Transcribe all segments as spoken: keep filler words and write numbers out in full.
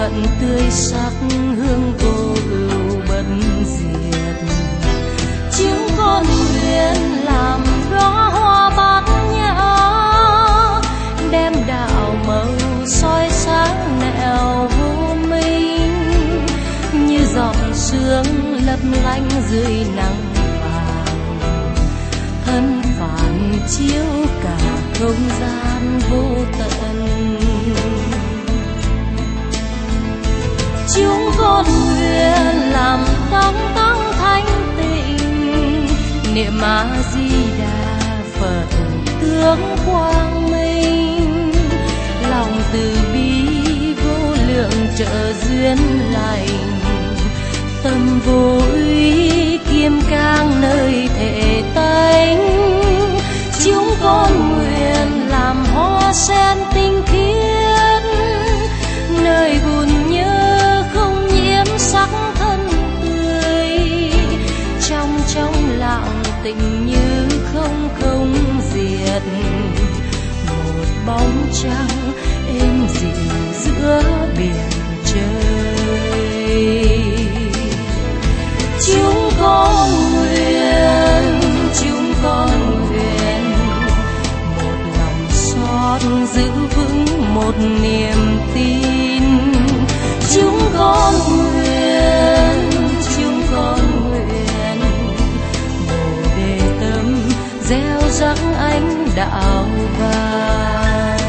vẫn tươi sắc hương vô ưu bất diệt. Chúng con nguyện làm đóa hoa bát nhã, đem đạo màu soi sáng nẻo vô minh, như giọt sương lấp lánh dưới nắng vàng, thân phản chiếu cả không gian vô tận. Chúng con nguyện làm tấm tăng thanh tịnh, niệm A Di Đà Phật tướng quang minh, lòng từ bi vô lượng trợ duyên lành, tâm vô úy kiêm cang nơi thể tánh. Chúng con nguyện làm hoa sen tinh khiết, nơi buồn nhớ không nhiễm sắc thân tươi, trong trong lặng tĩnh như không không diệt, một bóng trăng êm dịu giữa biển trời. Chúng con nguyện, chúng con nguyện, một lòng xót giữ vững một niềm tin. Chúng con nguyện, chúng con nguyện, bồ đề tâm gieo rắc ánh đạo vàng.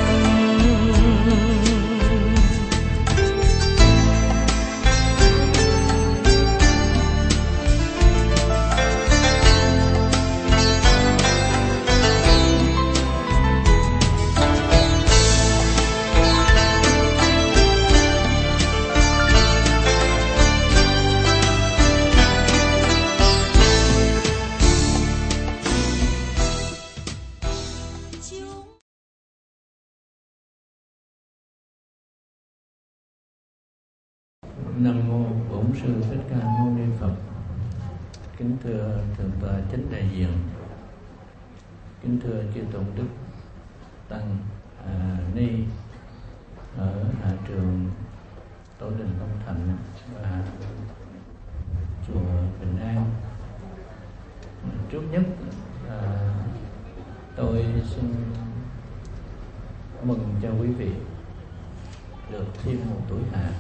Nam mô Bổn Sư Thích Ca Mâu Ni Phật. Kính thưa thượng tọa chánh đại diện, kính thưa chư tôn đức tăng à, ni ở hạ trường Tổ đình Long Thạnh và chùa Bình An. Trước nhất à, tôi xin mừng cho quý vị được thêm một tuổi hạ.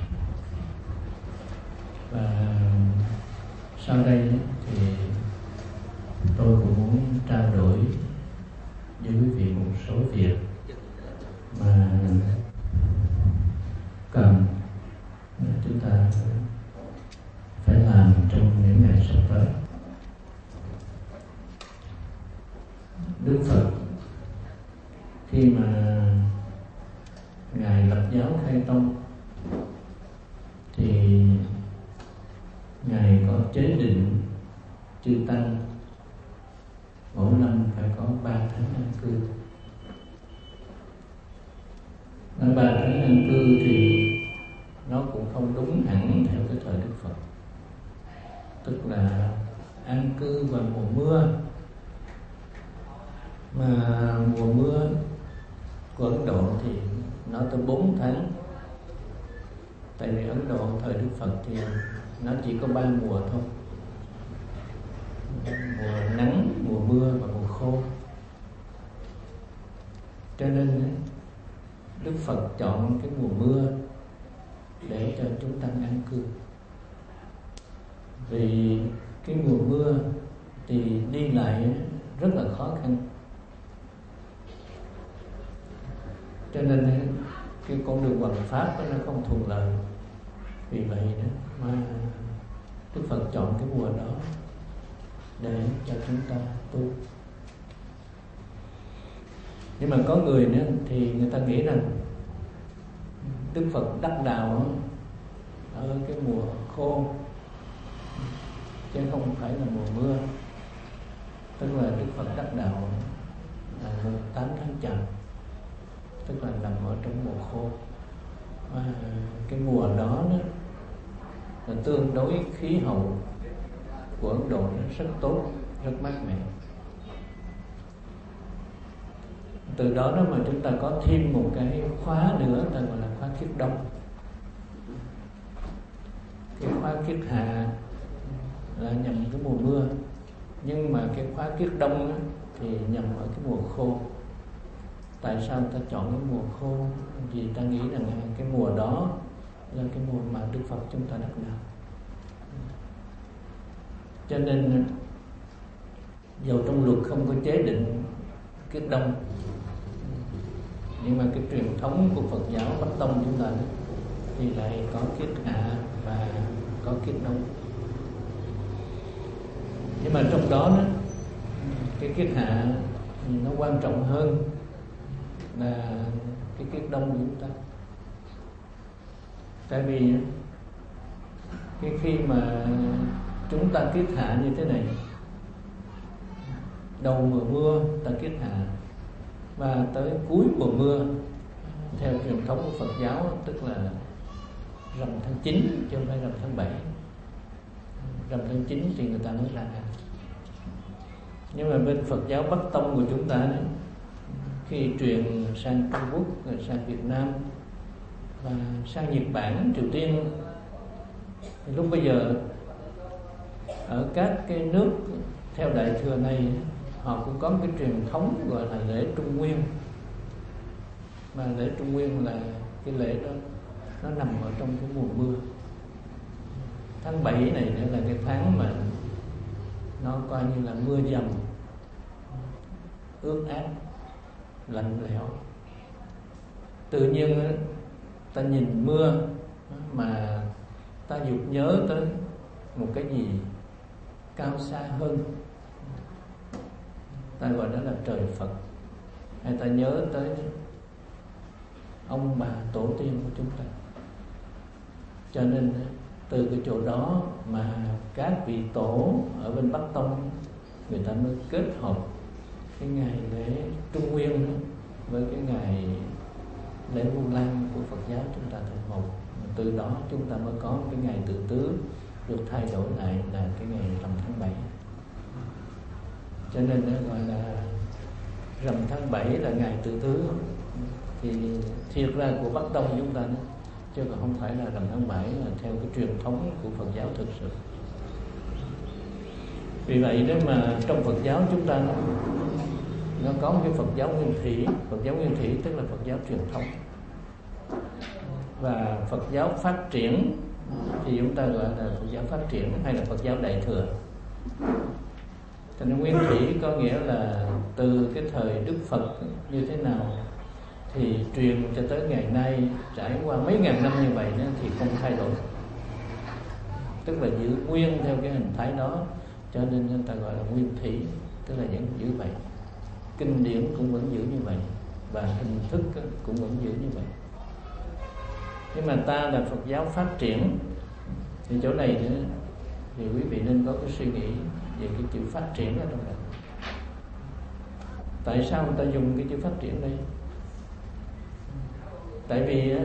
Và sau đây thì tôi cũng muốn trao đổi với quý vị một số việc mà cần chúng ta phải làm trong những ngày sắp tới. Đức Phật khi mà Ngài lập giáo khai tông thì Ngài có chế định chư tăng mỗi năm phải có ba tháng an cư. Năm ba tháng an cư thì nó cũng không đúng hẳn theo cái thời Đức Phật, tức là an cư vào mùa mưa, mà mùa mưa của Ấn Độ thì nó tới bốn tháng. Tại vì Ấn Độ thời Đức Phật thì nó chỉ có ba mùa thôi, mùa nắng, mùa mưa và mùa khô. Cho nên Đức Phật chọn cái mùa mưa để cho chúng ta an cư. Vì cái mùa mưa thì đi lại rất là khó khăn, cho nên cái con đường hoằng pháp đó nó không thuận lợi. Vì vậy đó mà Đức Phật chọn cái mùa đó để cho chúng ta tu. Nhưng mà có người nữa thì người ta nghĩ rằng Đức Phật đắc đạo ở cái mùa khô chứ không phải là mùa mưa. Tức là Đức Phật đắc đạo là mùng tám tháng Chạp, tức là nằm ở trong mùa khô. Và cái mùa đó, đó là tương đối khí hậu của Ấn Độ nó rất tốt, rất mát mẻ. Từ đó đó mà chúng ta có thêm một cái khóa nữa, ta gọi là khóa khiết đông. khóa kiết hạ là nhằm cái mùa mưa, nhưng mà cái khóa kiết đông á, thì nhằm ở cái mùa khô. Tại sao ta chọn cái mùa khô? Vì ta nghĩ rằng cái mùa đó là cái mùa mà Đức Phật chúng ta đắc đạo. Cho nên dầu trong luật không có chế định kiết đông, nhưng mà cái truyền thống của Phật giáo Bắc Tông chúng ta thì lại có kiết hạ và có kiết đông. Nhưng mà trong đó, đó cái kiết hạ nó quan trọng hơn là cái kiết đông của chúng ta. Tại vì cái khi mà chúng ta kiết hạ như thế này, đầu mùa mưa ta kiết hạ, và tới cuối mùa mưa theo truyền thống của Phật giáo, tức là rằm tháng chín chứ không phải rằm tháng bảy. Rằm tháng chín thì người ta mới ra hạ. Nhưng mà bên Phật giáo Bắc Tông của chúng ta đấy, khi truyền sang Trung Quốc, rồi sang Việt Nam và sang Nhật Bản, Triều Tiên, thì lúc bây giờ ở các cái nước theo Đại Thừa này, họ cũng có cái truyền thống gọi là lễ Trung Nguyên. Mà lễ Trung Nguyên là cái lễ đó nó nằm ở trong cái mùa mưa. Tháng bảy này nữa là cái tháng mà nó coi như là mưa dầm, ướt át, lạnh lẽo. Tự nhiên ta nhìn mưa mà ta dục nhớ tới một cái gì cao xa hơn, ta gọi đó là trời Phật, hay ta nhớ tới ông bà tổ tiên của chúng ta. Cho nên từ cái chỗ đó mà các vị tổ ở bên Bắc Tông, người ta mới kết hợp cái ngày lễ Trung Nguyên với cái ngày lễ Vu Lan của Phật giáo chúng ta thành một. Từ đó chúng ta mới có cái ngày Tự Tứ được thay đổi lại là cái ngày rằm tháng bảy. Cho nên nó gọi là rằm tháng bảy là ngày Tự Tứ. Thì thiệt ra của Bắc Tông chúng ta đó, chứ còn không phải là rằm tháng bảy là theo cái truyền thống của Phật giáo thực sự. Vì vậy đó mà trong Phật giáo chúng ta nó, nó có một cái Phật giáo nguyên thủy. Phật giáo nguyên thủy tức là Phật giáo truyền thống. Và Phật giáo phát triển thì chúng ta gọi là Phật giáo phát triển hay là Phật giáo Đại Thừa. Thành ra nguyên thủy có nghĩa là từ cái thời Đức Phật như thế nào thì truyền cho tới ngày nay, trải qua mấy ngàn năm như vậy đó, thì không thay đổi, tức là giữ nguyên theo cái hình thái đó. Cho nên người ta gọi là nguyên thủy, tức là vẫn giữ vậy. Kinh điển cũng vẫn giữ như vậy, và hình thức cũng vẫn giữ như vậy. Nhưng mà ta là Phật giáo phát triển, thì chỗ này nữa thì quý vị nên có cái suy nghĩ về cái chữ phát triển ở trong đó. Tại sao người ta dùng cái chữ phát triển đây? Tại vì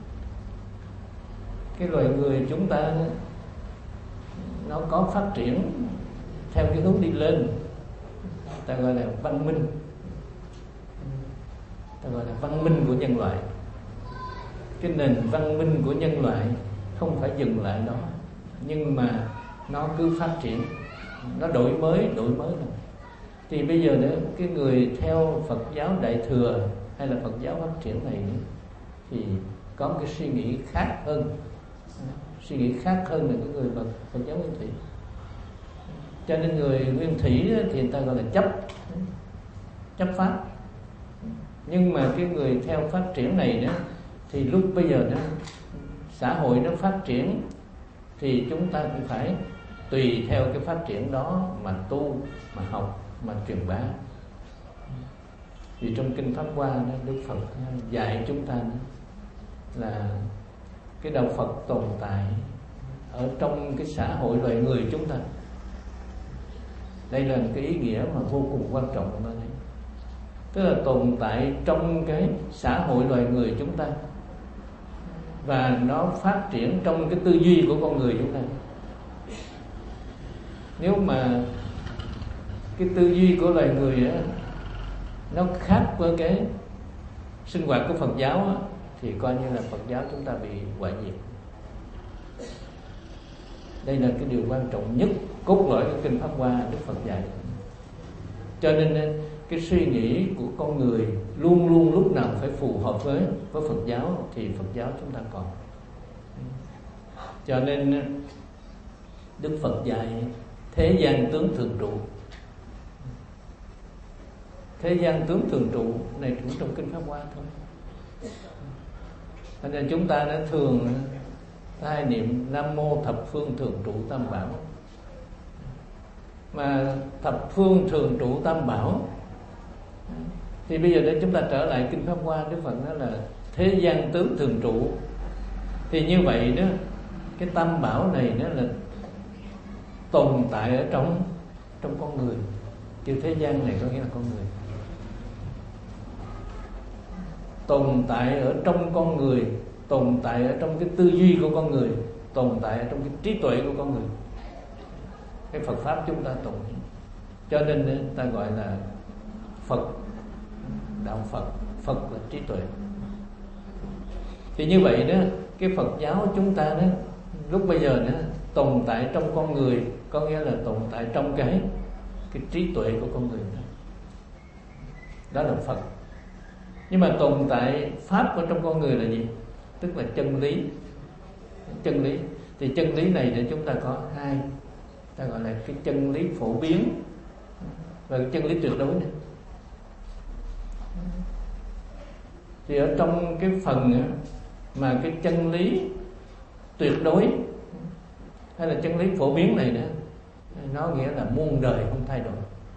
cái loài người chúng ta nó có phát triển theo cái hướng đi lên, ta gọi là văn minh, ta gọi là văn minh của nhân loại. Cái nền văn minh của nhân loại không phải dừng lại đó, nhưng mà nó cứ phát triển, nó đổi mới, đổi mới rồi. Thì bây giờ nữa, cái người theo Phật giáo Đại Thừa hay là Phật giáo phát triển này thì có một cái suy nghĩ khác hơn, suy nghĩ khác hơn là cái người Phật, Phật giáo Nguyên Thủy. Cho nên người Nguyên Thủy thì người ta gọi là chấp, chấp pháp. Nhưng mà cái người theo phát triển này đó, thì lúc bây giờ đó, xã hội nó phát triển thì chúng ta cũng phải tùy theo cái phát triển đó mà tu, mà học, mà truyền bá. Vì trong Kinh Pháp Hoa đó, Đức Phật dạy chúng ta đó, là cái đạo Phật tồn tại ở trong cái xã hội loài người chúng ta. Đây là cái ý nghĩa mà vô cùng quan trọng của nó đấy. Tức là tồn tại trong cái xã hội loài người chúng ta, và nó phát triển trong cái tư duy của con người chúng ta. Nếu mà cái tư duy của loài người đó, nó khác với cái sinh hoạt của Phật giáo đó, thì coi như là Phật giáo chúng ta bị hoại diệt. Đây là cái điều quan trọng nhất, cốt lõi của kinh Pháp Hoa Đức Phật dạy. Cho nên cái suy nghĩ của con người luôn luôn lúc nào phải phù hợp với với Phật giáo thì Phật giáo chúng ta còn. Cho nên Đức Phật dạy thế gian tướng thường trụ. Thế gian tướng thường trụ này cũng trong kinh Pháp Hoa thôi. Cho nên chúng ta đã thường hai niệm Nam Mô Thập Phương Thường Trụ Tam Bảo. Mà thập phương thường trụ tam bảo thì bây giờ để chúng ta trở lại kinh Pháp Hoa, Đức Phật nói là thế gian tướng thường trụ. Thì như vậy đó, cái tam bảo này nó là tồn tại ở trong trong con người. Chứ thế gian này có nghĩa là con người. Tồn tại ở trong con người, tồn tại ở trong cái tư duy của con người, tồn tại ở trong cái trí tuệ của con người. Cái Phật Pháp chúng ta tụng. Cho nên ta gọi là Phật, đạo Phật. Phật là trí tuệ. Thì như vậy đó, cái Phật giáo chúng ta đó, lúc bây giờ đó, tồn tại trong con người, có nghĩa là tồn tại trong cái cái trí tuệ của con người đó. Đó là Phật. Nhưng mà tồn tại Pháp ở trong con người là gì? Tức là chân lý. Chân lý. Thì chân lý này để chúng ta có hai, ta gọi là cái chân lý phổ biến và cái chân lý tuyệt đối này. Thì ở trong cái phần mà cái chân lý tuyệt đối hay là chân lý phổ biến này nữa, nó nghĩa là muôn đời không thay đổi.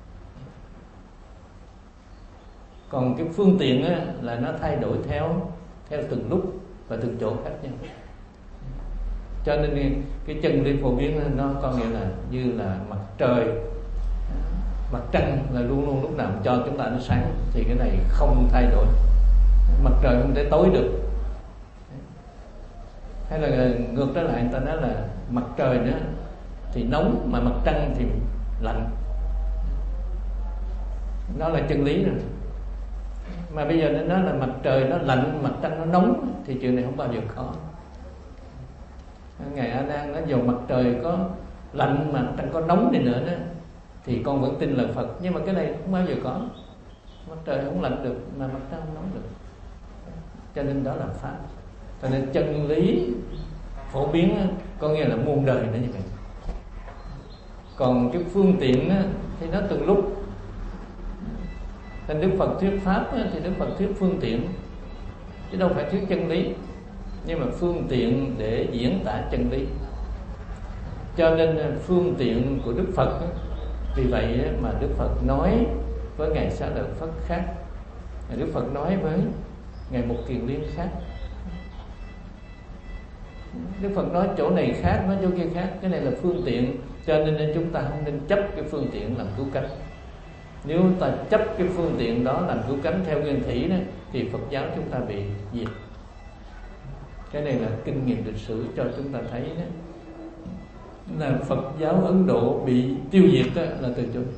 Còn cái phương tiện á, là nó thay đổi theo theo từng lúc và từng chỗ khác nhau. Cho nên cái chân lý phổ biến nó có nghĩa là như là mặt trời, mặt trăng là luôn luôn lúc nào cho chúng ta ánh sáng, thì cái này không thay đổi. Mặt trời không thể tối được. Hay là ngược trở lại, người ta nói là mặt trời nữa thì nóng, mà mặt trăng thì lạnh. Nó là chân lý rồi. Mà bây giờ nó nói là mặt trời nó lạnh, mặt trăng nó nóng, thì chuyện này không bao giờ có. Ngài A Nan nói dù mặt trời có lạnh mà trăng có nóng đi nữa đó, thì con vẫn tin là Phật. Nhưng mà cái này không bao giờ có. Mặt trời không lạnh được mà mặt trăng không nóng được. Cho nên đó là Pháp. Cho nên chân lý phổ biến có nghĩa là muôn đời nữa như vậy. Còn cái phương tiện thì nó từng lúc. Nên Đức Phật thuyết Pháp thì Đức Phật thuyết phương tiện, chứ đâu phải thuyết chân lý. Nhưng mà phương tiện để diễn tả chân lý. Cho nên phương tiện của Đức Phật, vì vậy mà Đức Phật nói với Ngài Xá Lợi Phất khác, Đức Phật nói với Ngài Mục Kiền Liên khác. Đức Phật nói chỗ này khác, nói chỗ kia khác. Cái này là phương tiện. Cho nên chúng ta không nên chấp cái phương tiện làm cứu cánh. Nếu ta chấp cái phương tiện đó làm cứu cánh theo nguyên thủy đó, thì Phật giáo chúng ta bị diệt. Cái này là kinh nghiệm lịch sử cho chúng ta thấy đó, là Phật giáo Ấn Độ bị tiêu diệt đó, là từ chỗ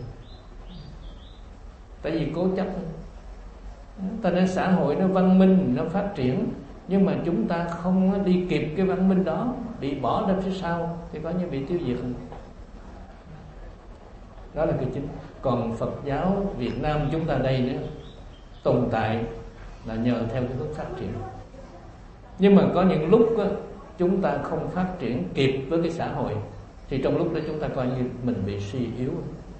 tại vì cố chấp. Ta nói xã hội nó văn minh, nó phát triển, nhưng mà chúng ta không đi kịp cái văn minh đó, bị bỏ ra phía sau, thì có như bị tiêu diệt. Đó là cái chính. Còn Phật giáo Việt Nam chúng ta đây nữa, tồn tại là nhờ theo cái hướng phát triển. Nhưng mà có những lúc đó, chúng ta không phát triển kịp với cái xã hội, thì trong lúc đó chúng ta coi như mình bị suy yếu.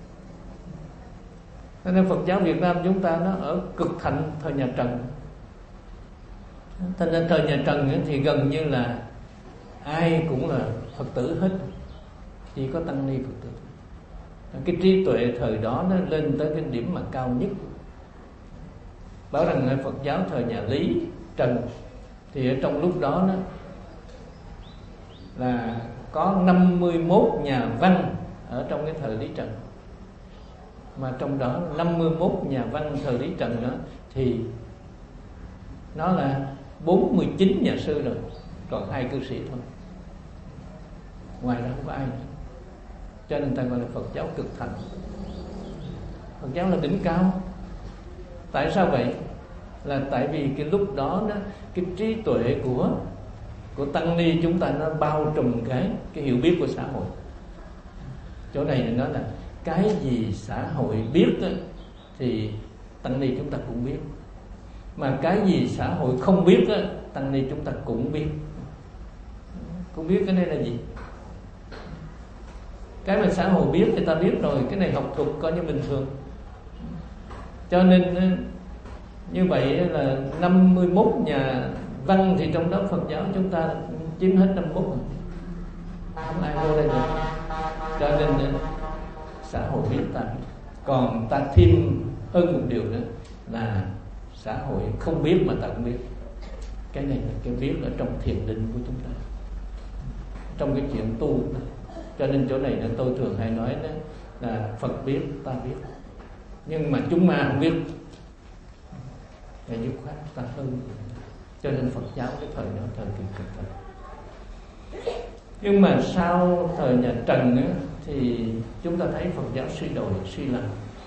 Nên Phật giáo Việt Nam chúng ta nó ở cực thạnh thời nhà Trần. Thành ra thời nhà Trần thì gần như là ai cũng là Phật tử hết, chỉ có tăng ni Phật tử. Cái trí tuệ thời đó nó lên tới cái điểm mà cao nhất. Bảo rằng Phật giáo thời nhà Lý Trần thì ở trong lúc đó, đó là có năm mươi mốt nhà văn ở trong cái thời Lý Trần. Mà trong đó năm mươi mốt nhà văn thời Lý Trần đó thì nó là bốn mươi chín nhà sư rồi, còn hai cư sĩ thôi. Ngoài ra không có ai nữa. Cho nên ta gọi là Phật giáo cực thạnh. Phật giáo là đỉnh cao. Tại sao vậy? Là tại vì cái lúc đó, đó cái trí tuệ của của tăng ni chúng ta nó bao trùm cái cái hiểu biết của xã hội. Chỗ này thì nói là cái gì xã hội biết đó, thì tăng ni chúng ta cũng biết, mà cái gì xã hội không biết đó, tăng ni chúng ta cũng biết. Cũng biết cái này là gì? Cái mà xã hội biết thì ta biết rồi, cái này học thuật coi như bình thường. Cho nên như vậy là năm mươi mốt nhà văn thì trong đó Phật giáo chúng ta chiếm hết năm mươi mốt rồi, không ai vô đây được. Cho nên xã hội biết ta biết. Còn ta thêm hơn một điều nữa là xã hội không biết mà ta cũng biết. Cái này là cái biết ở trong thiền định của chúng ta, trong cái chuyện tu. Cho nên chỗ này là tôi thường hay nói đó là Phật biết ta biết, nhưng mà chúng ma không biết. Là dứt khoát ta hơn. Cho nên Phật giáo cái thời đó thời kỳ cực thật. Nhưng mà sau thời nhà Trần á, thì chúng ta thấy Phật giáo suy đồi, suy lầm.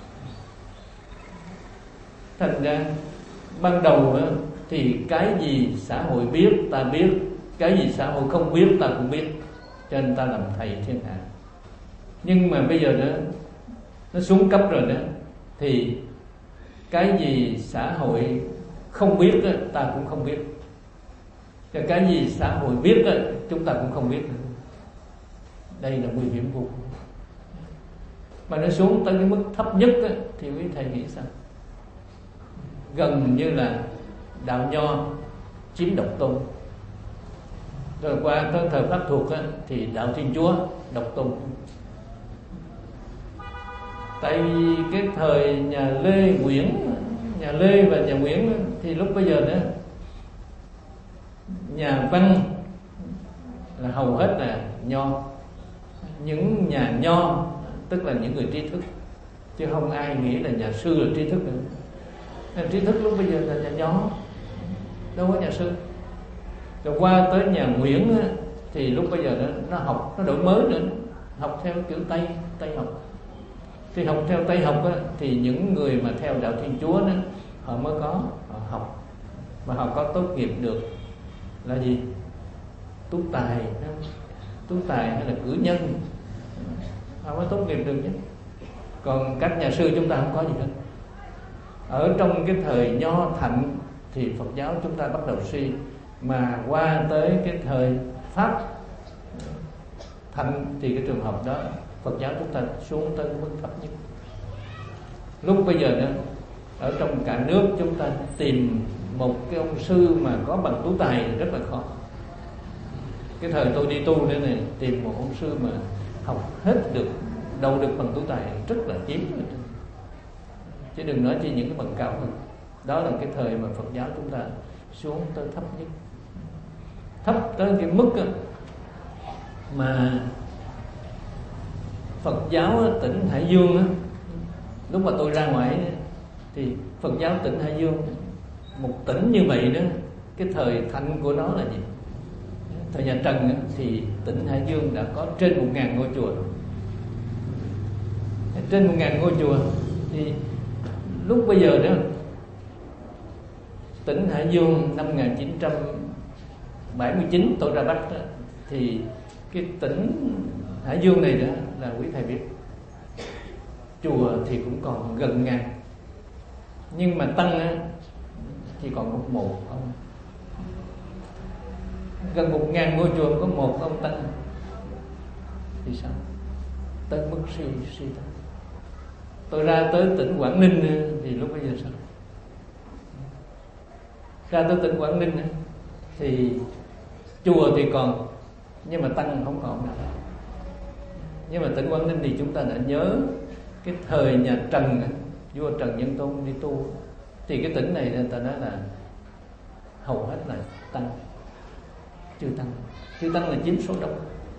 Thành ra ban đầu á, thì cái gì xã hội biết ta biết, cái gì xã hội không biết ta cũng biết, cho nên ta làm thầy thiên hạ. Nhưng mà bây giờ đó nó xuống cấp rồi đó, thì cái gì xã hội không biết đó, ta cũng không biết, và cái gì xã hội biết đó, chúng ta cũng không biết. Đây là nguy hiểm vô cùng. Mà nó xuống tới cái mức thấp nhất đó, thì quý thầy nghĩ sao? Gần như là đạo Nho chiếm độc tôn, rồi qua tới thời Pháp thuộc á, thì đạo Thiên Chúa độc tôn. Tại vì cái thời nhà Lê Nguyễn, nhà Lê và nhà Nguyễn thì lúc bây giờ đó nhà văn là hầu hết là Nho. Những nhà Nho tức là những người trí thức, chứ không ai nghĩ là nhà sư là trí thức nữa. Nhà trí thức lúc bây giờ là nhà Nho, đâu có nhà sư. Rồi qua tới nhà Nguyễn á, thì lúc bây giờ nó, nó học, nó đổi mới nữa, học theo kiểu Tây, Tây học. Thì học theo Tây học á, thì những người mà theo đạo Thiên Chúa đó, họ mới có, họ học và họ có tốt nghiệp được là gì? Tú tài, tú tài hay là cử nhân, họ mới tốt nghiệp được chứ. Còn các nhà sư chúng ta không có gì hết. Ở trong cái thời Nho Thạnh thì Phật giáo chúng ta bắt đầu suy, mà qua tới cái thời Pháp Thạnh thì cái trường hợp đó Phật giáo chúng ta xuống tới mức thấp nhất. Lúc bây giờ đó, ở trong cả nước chúng ta tìm một cái ông sư mà có bằng tú tài rất là khó. Cái thời tôi đi tu đây này, tìm một ông sư mà học hết được, đâu được bằng tú tài rất là hiếm, chứ đừng nói chi những cái bằng cao hơn. Đó là cái thời mà Phật giáo chúng ta xuống tới thấp nhất, thấp tới cái mức đó, mà Phật giáo tỉnh Hải Dương á, lúc mà tôi ra ngoài thì Phật giáo tỉnh Hải Dương, một tỉnh như vậy đó, cái thời thạnh của nó là gì? Thời nhà Trần á, thì tỉnh Hải Dương đã có trên một ngàn ngôi chùa. Trên một ngàn ngôi chùa thì lúc bây giờ đó, tỉnh Hải Dương năm một nghìn chín trăm bảy mươi chín tôi ra Bắc đó, thì cái tỉnh Hải Dương này đó là quý thầy biết, chùa thì cũng còn gần ngàn, nhưng mà tăng á, chỉ còn một một ông. Gần một ngàn ngôi chùa có một ông tăng thì sao? Tới mức suy suy tăng. Tôi ra tới tỉnh Quảng Ninh thì lúc bây giờ sao? Ra tới tỉnh Quảng Ninh thì chùa thì còn, nhưng mà tăng không còn nào. Nhưng mà tỉnh Quảng Ninh thì chúng ta đã nhớ cái thời nhà Trần, vua Trần Nhân Tôn đi tu, thì cái tỉnh này người ta nói là hầu hết là tăng, chư tăng, chư tăng là chiếm số đông.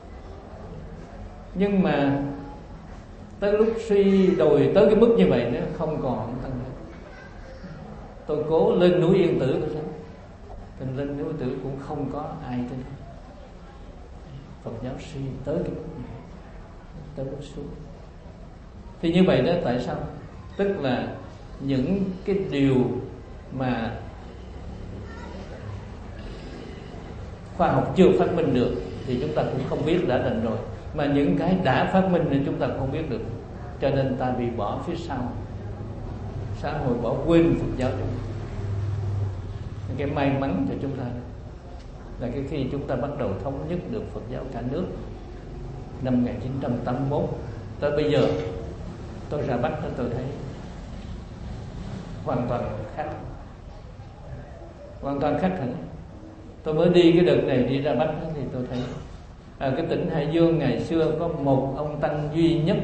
Nhưng mà tới lúc suy đồi tới cái mức như vậy nữa, không còn tăng nữa. Tôi cố lên núi Yên Tử tôi thấy, lên lên núi Yên Tử cũng không có ai trên. Phật giáo suy tới cái mức này, tới mức xuống. Thì như vậy đó, tại sao? Tức là những cái điều mà khoa học chưa phát minh được thì chúng ta cũng không biết đã đành rồi, mà những cái đã phát minh thì chúng ta không biết được, cho nên ta bị bỏ phía sau, xã hội bỏ quên Phật giáo chúng ta. Cái may mắn cho chúng ta là cái khi chúng ta bắt đầu thống nhất được Phật giáo cả nước năm một nghìn chín trăm tám mươi mốt tới bây giờ, tôi ra Bắc đó tôi thấy hoàn toàn khác, hoàn toàn khác hẳn. Tôi mới đi cái đợt này đi ra Bắc đó, thì tôi thấy ở cái tỉnh Hải Dương ngày xưa có một ông tăng duy nhất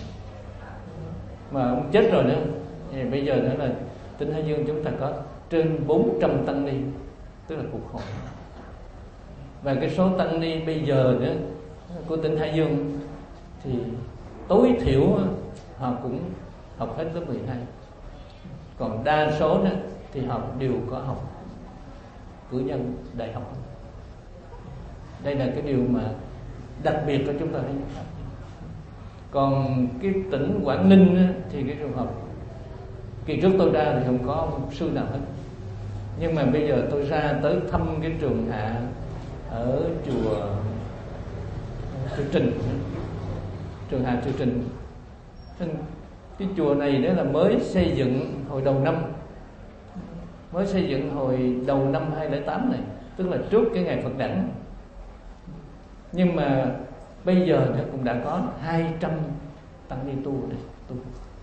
mà ông chết rồi nữa, thì bây giờ nữa là tỉnh Hải Dương chúng ta có trên bốn trăm tăng ni, tức là cuộc hội. Và cái số tăng ni bây giờ nữa của tỉnh Hải Dương thì tối thiểu họ cũng học hết lớp mười hai, còn đa số nữa thì họ đều có học cử nhân đại học. Đây là cái điều mà đặc biệt của chúng ta thấy. Còn cái tỉnh Quảng Ninh thì cái trường hợp kỳ trước tôi ra thì không có sư nào hết, nhưng mà bây giờ tôi ra tới thăm cái trường hạ ở chùa chùa Trình, trường hạ chùa Trình. Cái chùa này đó là mới xây dựng hồi đầu năm, mới xây dựng hồi đầu năm hai không không tám này, tức là trước cái ngày Phật đản. Nhưng mà bây giờ nó cũng đã có hai trăm tăng ni tu ở đây tu.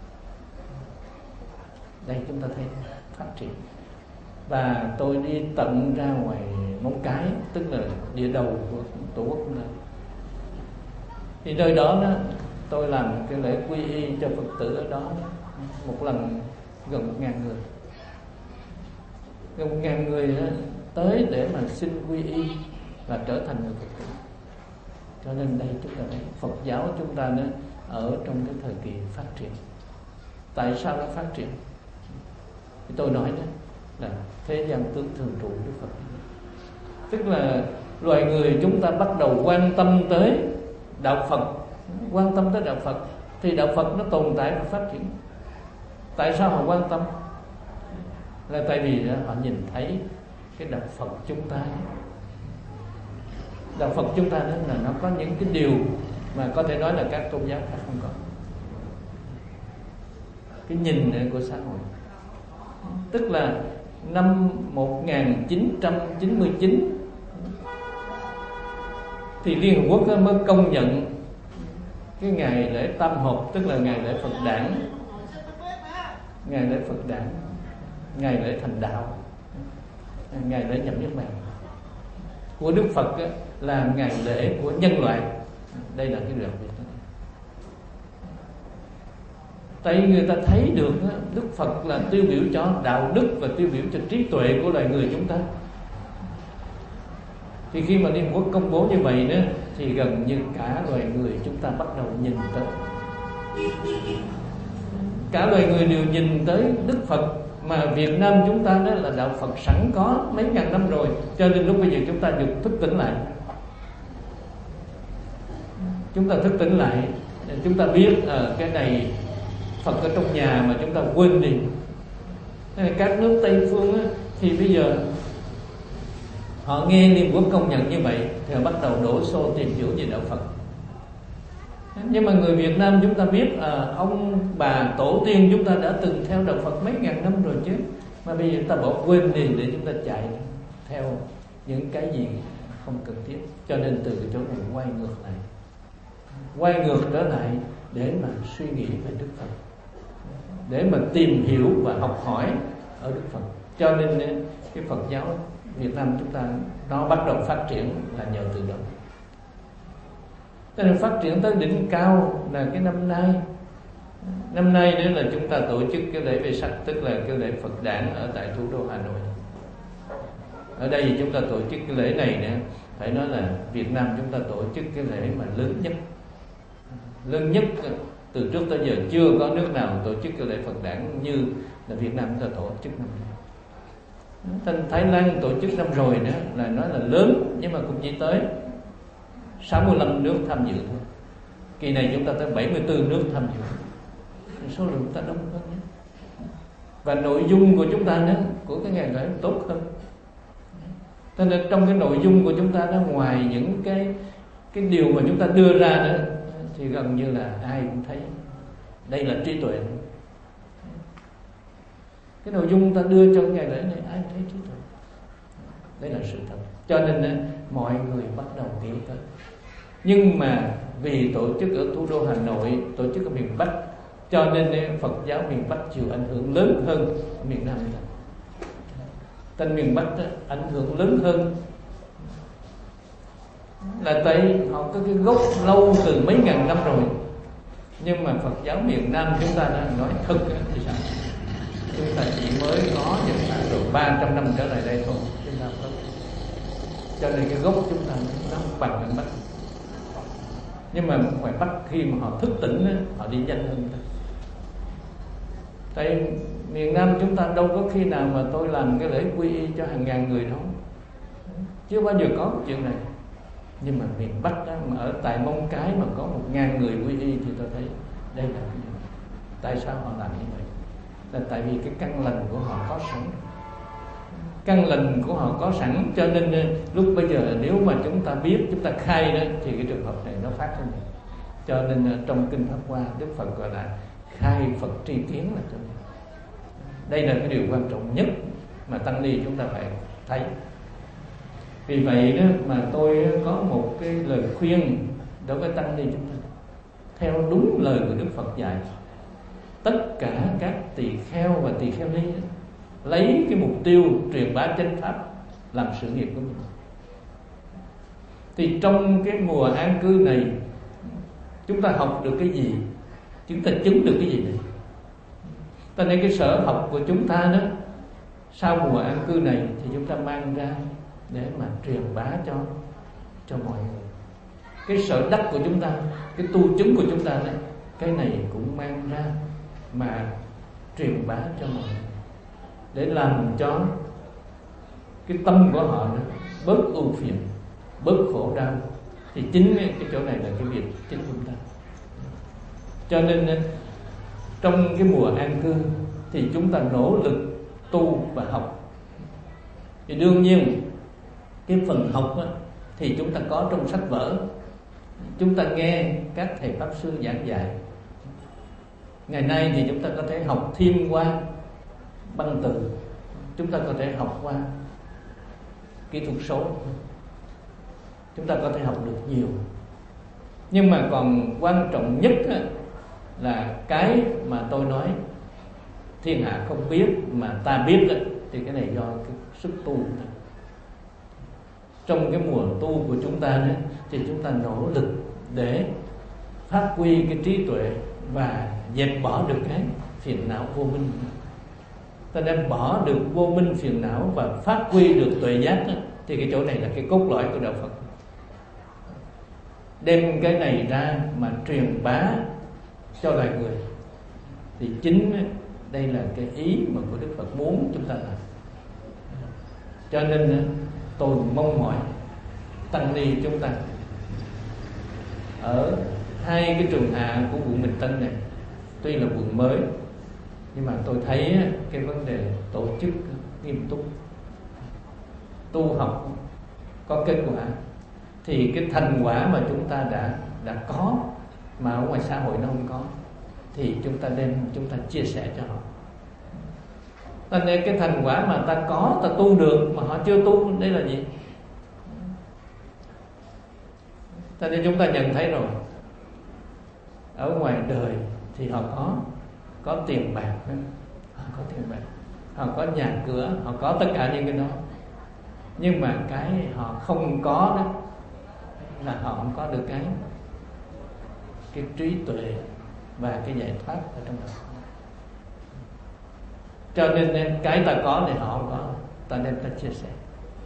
Đây chúng ta thấy phát triển. Và tôi đi tận ra ngoài Móng Cái, tức là địa đầu của Tổ quốc chúng ta. Thì nơi đó, đó tôi làm cái lễ quy y cho Phật tử ở đó, một lần gần một ngàn người, gần một ngàn người đó, tới để mà xin quy y và trở thành người Phật tử. Cho nên đây chúng ta thấy Phật giáo chúng ta nó ở trong cái thời kỳ phát triển. Tại sao nó phát triển? Thì tôi nói đó là thế gian tướng thường trụ Đức Phật, tức là loài người chúng ta bắt đầu quan tâm tới đạo Phật, quan tâm tới đạo Phật thì đạo Phật nó tồn tại và phát triển. Tại sao họ quan tâm? Là tại vì đó, họ nhìn thấy cái đạo Phật chúng ta, đạo Phật chúng ta đó là nó có những cái điều mà có thể nói là các tôn giáo khác không có. Cái nhìn này của xã hội, tức là năm một nghìn chín trăm chín mươi chín thì Liên Hợp Quốc mới công nhận cái ngày lễ Tam Hộp, tức là ngày lễ Phật đản, ngày lễ Phật đản, ngày lễ thành đạo, ngày lễ nhập niết bàn của Đức Phật là ngày lễ của nhân loại. Đây là cái điều đặc biệt. Tại vì người ta thấy được Đức Phật là tiêu biểu cho đạo đức và tiêu biểu cho trí tuệ của loài người chúng ta. Thì khi mà Liên Hợp Quốc công bố như vậy nữa thì gần như cả loài người chúng ta bắt đầu nhìn tới, cả loài người đều nhìn tới Đức Phật. Mà Việt Nam chúng ta đó là đạo Phật sẵn có mấy ngàn năm rồi, cho nên lúc bây giờ chúng ta được thức tỉnh lại. Chúng ta thức tỉnh lại, chúng ta biết à, cái này Phật ở trong nhà mà chúng ta quên đi. Các nước Tây phương á, thì bây giờ họ nghe Liên Hợp Quốc công nhận như vậy thì họ bắt đầu đổ xô tìm hiểu về đạo Phật. Nhưng mà người Việt Nam chúng ta biết à, ông bà tổ tiên chúng ta đã từng theo đạo Phật mấy ngàn năm rồi chứ, mà bây giờ chúng ta bỏ quên đi để chúng ta chạy theo những cái gì không cần thiết. Cho nên từ cái chỗ này quay ngược lại, quay ngược trở lại để mà suy nghĩ về Đức Phật, để mà tìm hiểu và học hỏi ở Đức Phật. Cho nên cái Phật giáo Việt Nam chúng ta nó bắt đầu phát triển là nhờ từ đó. Cho nên phát triển tới đỉnh cao là cái năm nay. Năm nay đấy là chúng ta tổ chức cái lễ Vesak, tức là cái lễ Phật đản ở tại thủ đô Hà Nội. Ở đây chúng ta tổ chức cái lễ này nữa, phải nói là Việt Nam chúng ta tổ chức cái lễ mà lớn nhất, lớn nhất từ trước tới giờ chưa có nước nào tổ chức cái lễ Phật đản như là Việt Nam chúng ta tổ chức năm nay. Thành Thái Lan tổ chức năm rồi nữa là nói là lớn, nhưng mà cũng chỉ tới sáu mươi lăm nước tham dự thôi. Kỳ này chúng ta tới bảy mươi tư nước tham dự, số lượng chúng ta đông hơn nhé. Và nội dung của chúng ta nữa, của cái ngày lễ tốt hơn. Cho nên trong cái nội dung của chúng ta đó, ngoài những cái cái điều mà chúng ta đưa ra đó, thì gần như là ai cũng thấy đây là trí tuệ. Cái nội dung ta đưa cho ngày lễ này ai cũng thấy trí tuệ. Đây là sự thật. Cho nên đó, mọi người bắt đầu tiến tới. Nhưng mà vì tổ chức ở thủ đô Hà Nội, tổ chức ở miền Bắc, cho nên Phật giáo miền Bắc chịu ảnh hưởng lớn hơn miền Nam. Tên miền Bắc đó, ảnh hưởng lớn hơn là tại họ có cái gốc lâu từ mấy ngàn năm rồi. Nhưng mà Phật giáo miền Nam chúng ta đã nói thật thì sao? Chúng ta chỉ mới có những từ ba trăm năm trở lại đây thôi. Chúng ta không. Cho nên cái gốc chúng ta nó không bằng miền Bắc. Nhưng mà ngoài Bắc khi mà họ thức tỉnh, họ đi nhanh hơn ta. Tại miền Nam chúng ta đâu có khi nào mà tôi làm cái lễ quy y cho hàng ngàn người đâu, chưa bao giờ có chuyện này. Nhưng mà miền Bắc đó, mà ở tại Móng Cái mà có một ngàn người quy y thì tôi thấy đây là cái gì? Tại sao họ làm như vậy? Là tại vì cái căn lành của họ có sẵn. Căn lành của họ có sẵn, cho nên lúc bây giờ nếu mà chúng ta biết, chúng ta khai đó, thì cái trường hợp này nó phát sinh. Cho nên trong Kinh Pháp Hoa, Đức Phật gọi là khai Phật tri kiến là cho nên. Đây là cái điều quan trọng nhất mà tăng ni chúng ta phải thấy. Vì vậy đó mà tôi có một cái lời khuyên đối với tăng ni chúng ta, theo đúng lời của Đức Phật dạy. Tất cả các tỳ kheo và tỳ kheo ni lấy cái mục tiêu truyền bá chánh pháp làm sự nghiệp của mình. Thì trong cái mùa an cư này, chúng ta học được cái gì, chúng ta chứng được cái gì này. Cho nên cái sở học của chúng ta đó, sau mùa an cư này thì chúng ta mang ra để mà truyền bá cho cho mọi người. Cái sở đắc của chúng ta, cái tu chứng của chúng ta đó, cái này cũng mang ra mà truyền bá cho mọi người, để làm cho cái tâm của họ đó bớt ưu phiền, bớt khổ đau. Thì chính cái chỗ này là cái việc chính chúng ta. Cho nên trong cái mùa an cư thì chúng ta nỗ lực tu và học. Thì đương nhiên cái phần học đó, thì chúng ta có trong sách vở, chúng ta nghe các thầy pháp sư giảng dạy. Ngày nay thì chúng ta có thể học thêm qua băng từ, chúng ta có thể học qua kỹ thuật số, chúng ta có thể học được nhiều. Nhưng mà còn quan trọng nhất là cái mà tôi nói thiên hạ không biết mà ta biết, thì cái này do cái sức tu của ta. Trong cái mùa tu của chúng ta đó, thì chúng ta nỗ lực để phát huy cái trí tuệ và dẹp bỏ được cái phiền não vô minh. Ta đem bỏ được vô minh phiền não và phát huy được tuệ giác đó, thì cái chỗ này là cái cốt lõi của đạo Phật. Đem cái này ra mà truyền bá cho loài người, thì chính đây là cái ý mà của Đức Phật muốn chúng ta làm. Cho nên tôi mong mỏi tăng ni chúng ta ở hai cái trường hạ của quận Bình Tân này, tuy là quận mới, nhưng mà tôi thấy cái vấn đề tổ chức nghiêm túc, tu học có kết quả, thì cái thành quả mà chúng ta đã đã có mà ở ngoài xã hội nó không có, thì chúng ta đem chúng ta chia sẻ cho họ. Cho nên cái thành quả mà ta có, ta tu được mà họ chưa tu, đây là gì? Cho nên chúng ta nhận thấy rồi, ở ngoài đời thì họ có có tiền bạc, họ có tiền bạc, họ có nhà cửa, họ có tất cả những cái đó. Nhưng mà cái họ không có đó là họ không có được cái cái trí tuệ và cái giải thoát ở trong đó. Cho nên cái ta có thì họ không có, ta nên ta chia sẻ.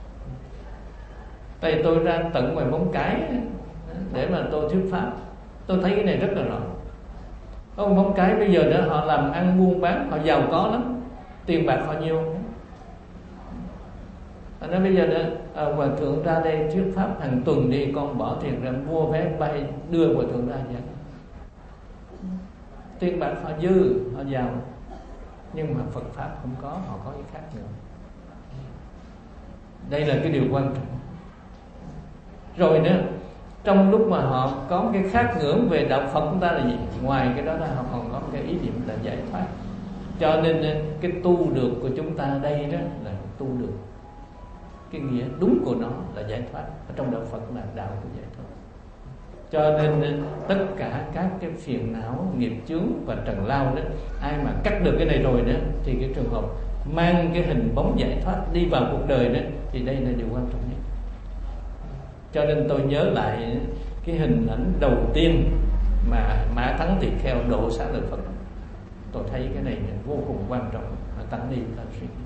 Tại tôi ra tận ngoài Móng Cái để mà tôi thuyết pháp, tôi thấy cái này rất là rõ. Ở Móng Cái bây giờ đó họ làm ăn buôn bán, họ giàu có lắm, tiền bạc họ nhiều. Thành ra bây giờ đó à, Hòa thượng ra đây thuyết pháp hàng tuần đi, con bỏ tiền ra mua vé bay đưa Hòa thượng ra vậy. Tiền bạc họ dư, họ giàu, nhưng mà Phật pháp không có, họ có cái khác nữa. Đây là cái điều quan trọng. Rồi nữa, trong lúc mà họ có cái khát ngưỡng về đạo Phật chúng ta là gì? Ngoài cái đó ra họ còn có cái ý niệm là giải thoát. Cho nên cái tu được của chúng ta đây đó là tu được. Cái nghĩa đúng của nó là giải thoát. Ở trong đạo Phật là đạo của giải thoát. Cho nên tất cả các cái phiền não, nghiệp chướng và trần lao đó, ai mà cắt được cái này rồi đó, thì cái trường hợp mang cái hình bóng giải thoát đi vào cuộc đời đó, thì đây là điều quan trọng nhất. Cho nên tôi nhớ lại cái hình ảnh đầu tiên mà Mã Thắng Tỳ Kheo độ xá lợi Phật. Tôi thấy cái này vô cùng quan trọng, mà tăng ni ta suy nghĩ.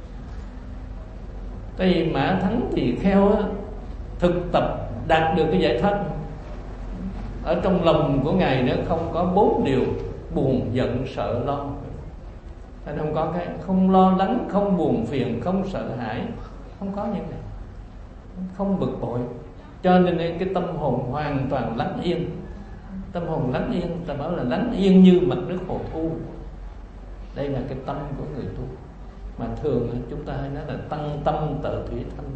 Tại vì Mã Thắng Tỳ Kheo á, thực tập đạt được cái giải thoát. Ở trong lòng của Ngài nó không có bốn điều buồn, giận, sợ, lo. Thành không có cái không lo lắng, không buồn phiền, không sợ hãi, không có những này, không bực bội. Cho nên cái tâm hồn hoàn toàn lắng yên. Tâm hồn lắng yên, ta bảo là lắng yên như mặt nước hồ thu. Đây là cái tâm của người tu. Mà thường chúng ta hay nói là tăng tâm tự thủy thanh.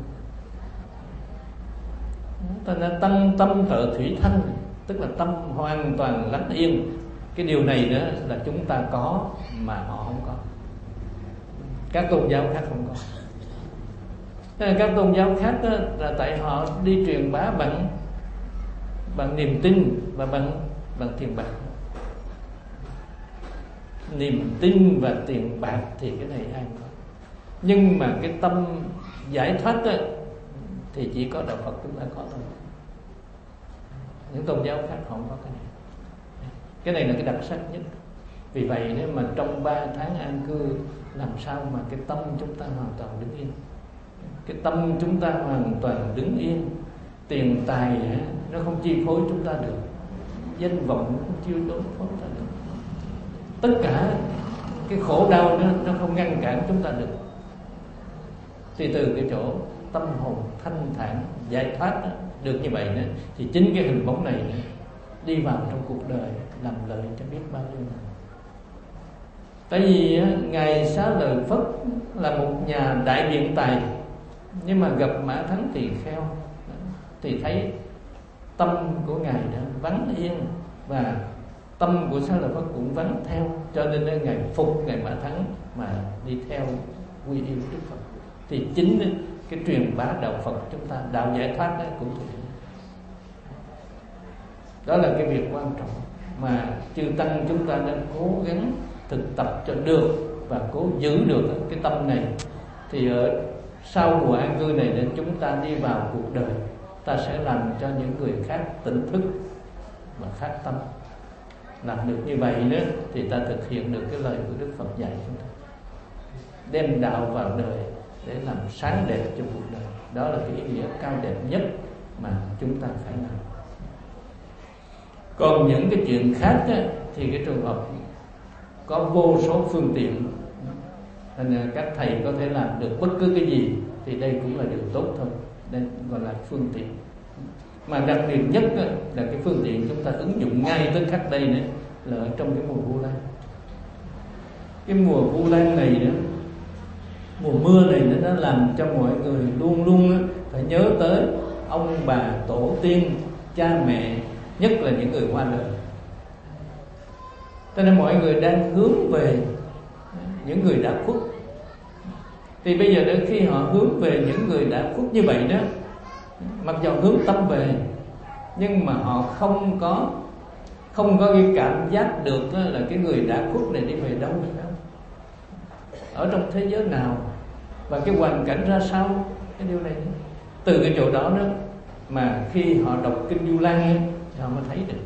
Ta nói tăng tâm tự thủy thanh, tức là tâm hoàn toàn lắng yên. Cái điều này nữa là chúng ta có mà họ không có. Các tôn giáo khác không có. Các tôn giáo khác đó, là tại họ đi truyền bá bằng bằng niềm tin và bằng bằng tiền bạc. Niềm tin và tiền bạc thì cái này ai có. Nhưng mà cái tâm giải thoát đó, thì chỉ có đạo Phật chúng ta có thôi. Những tôn giáo khác không có cái này. Cái này là cái đặc sắc nhất. Vì vậy nếu mà trong ba tháng an cư, làm sao mà cái tâm chúng ta hoàn toàn đứng yên. Cái tâm chúng ta hoàn toàn đứng yên. Tiền tài nó không chi phối chúng ta được. Danh vọng nó không chi phối chúng ta được. Tất cả cái khổ đau nó, nó không ngăn cản chúng ta được. Thì từ cái chỗ tâm hồn thanh thản, giải thoát đó, được như vậy đó, thì chính cái hình bóng này đó, đi vào trong cuộc đời làm lợi cho biết bao nhiêu người. Tại vì Ngài Xá Lợi Phất là một nhà đại biện tài, nhưng mà gặp Mã Thắng Tỳ Kheo thì thấy tâm của Ngài đã vắng yên, và tâm của Xá Lợi Phất cũng vắng theo. Cho nên Ngài phục Ngài Mã Thắng mà đi theo quy y Đức Phật. Thì chính cái truyền bá đạo Phật chúng ta, đạo giải thoát đó cũng thế. Đó là cái việc quan trọng mà chư tăng chúng ta đã cố gắng thực tập cho được và cố giữ được cái tâm này. Thì ở sau mùa an cư này để chúng ta đi vào cuộc đời, ta sẽ làm cho những người khác tỉnh thức và phát tâm. Làm được như vậy nữa thì ta thực hiện được cái lời của Đức Phật dạy chúng ta, đem đạo vào đời để làm sáng đẹp cho cuộc đời. Đó là cái ý nghĩa cao đẹp nhất mà chúng ta phải làm. Còn những cái chuyện khác á, thì cái trường hợp có vô số phương tiện, thành các thầy có thể làm được bất cứ cái gì, thì đây cũng là điều tốt thôi. Đây gọi là phương tiện. Mà đặc biệt nhất á, là cái phương tiện chúng ta ứng dụng ngay tới khắc đây nữa, là ở trong cái mùa Vu Lan. Cái mùa Vu Lan này nữa, mùa mưa này nó đã làm cho mọi người luôn luôn phải nhớ tới ông bà tổ tiên, cha mẹ, nhất là những người qua đời. Cho nên mọi người đang hướng về những người đã khuất. Thì bây giờ đến khi họ hướng về những người đã khuất như vậy đó, mặc dù hướng tâm về, nhưng mà họ không có không có cái cảm giác được là cái người đã khuất này đi về đâu nữa, ở trong thế giới nào và cái hoàn cảnh ra sao. Cái điều này từ cái chỗ đó đó mà khi họ đọc kinh Vu Lan họ mới thấy được.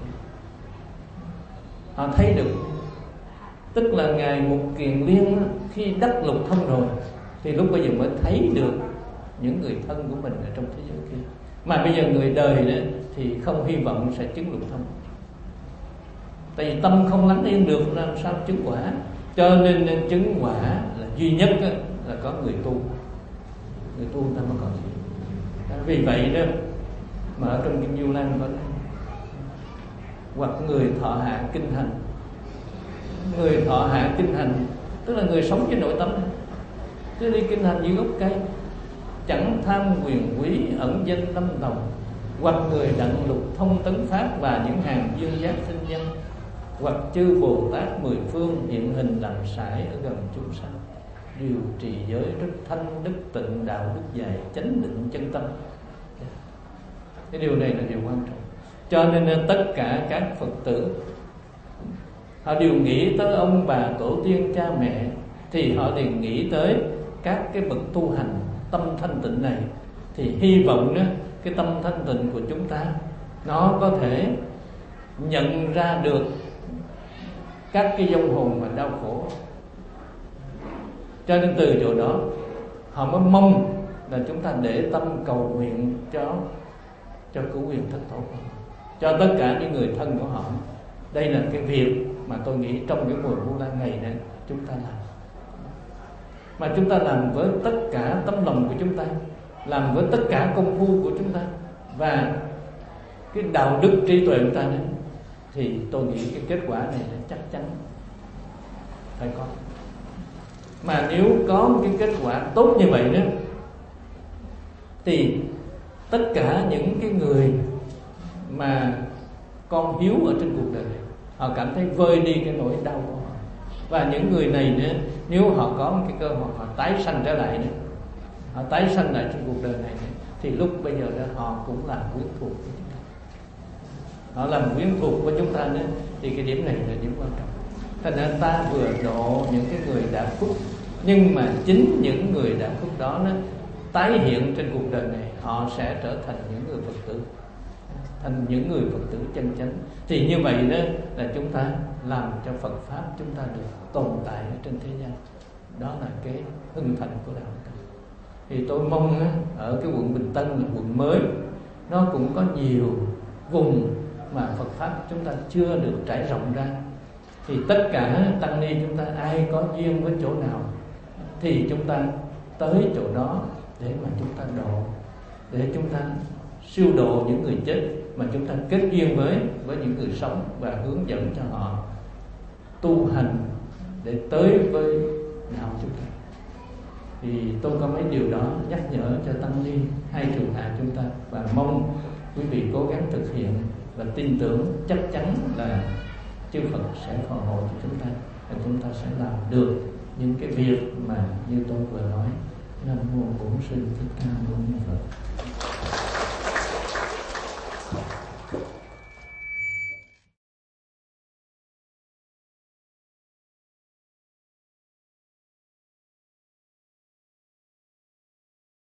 Họ thấy được, tức là Ngài Mục Kiền Liên khi đắc lục thông rồi thì lúc bây giờ mới thấy được những người thân của mình ở trong thế giới kia. Mà bây giờ người đời đó thì không hy vọng sẽ chứng lục thông, tại vì tâm không lắng yên được, làm sao chứng quả. Cho nên chứng quả là duy nhất là có người tu. Người tu ta mới có gì. Vì vậy đó mà ở trong kinh Vu Lan có hoặc người thọ hạ kinh hành. Người thọ hạ kinh hành tức là người sống trên nội tâm, cứ đi kinh hành dưới gốc cây. chẳng tham quyền quý ẩn danh lâm đồng, hoặc người đặng lục thông tấn pháp và những hàng dương giác sinh nhân, hoặc chư Bồ Tát mười phương hiện hình làm sải ở gần chúng sanh, điều trì giới rất thanh, đức tịnh, đạo đức dài, chánh định chân tâm. Cái điều này là điều quan trọng. Cho nên tất cả các Phật tử họ đều nghĩ tới ông bà tổ tiên cha mẹ, thì họ liền nghĩ tới các cái bậc tu hành tâm thanh tịnh này. Thì hy vọng đó, cái tâm thanh tịnh của chúng ta nó có thể nhận ra được các cái vong hồn mà đau khổ. Cho nên từ chỗ đó họ mới mong là chúng ta để tâm cầu nguyện cho cho cứu quyền thất tổ, cho tất cả những người thân của họ. Đây là cái việc mà tôi nghĩ trong cái mùa Vu Lan ngày này chúng ta làm, mà chúng ta làm với tất cả tấm lòng của chúng ta, làm với tất cả công phu của chúng ta và cái đạo đức trí tuệ của ta đấy, thì tôi nghĩ cái kết quả này là chắc chắn phải có. Mà nếu có một cái kết quả tốt như vậy đó, thì tất cả những cái người mà con hiếu ở trên cuộc đời này, họ cảm thấy vơi đi cái nỗi đau của họ. Và những người này nữa, nếu họ có một cái cơ hội họ tái sanh trở lại nữa, họ tái sanh lại trên cuộc đời này nữa, thì lúc bây giờ đó họ cũng là quyến thuộc của chúng ta. Họ làm quyến thuộc của chúng ta nữa, thì cái điểm này là điểm quan trọng. Thành ra ta vừa độ những cái người đã phúc, nhưng mà chính những người đã phúc đó nó tái hiện trên cuộc đời này, họ sẽ trở thành những người Phật tử, thành những người Phật tử chân chánh. Thì như vậy đó là chúng ta làm cho Phật pháp chúng ta được tồn tại ở trên thế gian. Đó là cái hưng thành của đạo Phật. Thì tôi mong á, ở cái quận Bình Tân là quận mới, nó cũng có nhiều vùng mà Phật pháp chúng ta chưa được trải rộng ra. Thì tất cả tăng ni chúng ta ai có duyên với chỗ nào thì chúng ta tới chỗ đó để mà chúng ta độ, để chúng ta siêu độ những người chết mà chúng ta kết duyên với với những người sống, và hướng dẫn cho họ tu hành để tới với đạo chúng ta. Thì tôi có mấy điều đó nhắc nhở cho tăng ni hai trường hạ chúng ta, và mong quý vị cố gắng thực hiện và tin tưởng chắc chắn là chư Phật sẽ phù hộ cho chúng ta, và chúng ta sẽ làm được những cái việc mà như tôi vừa nói. Nam mô Bổn Sư Thích Ca Mâu Ni Phật.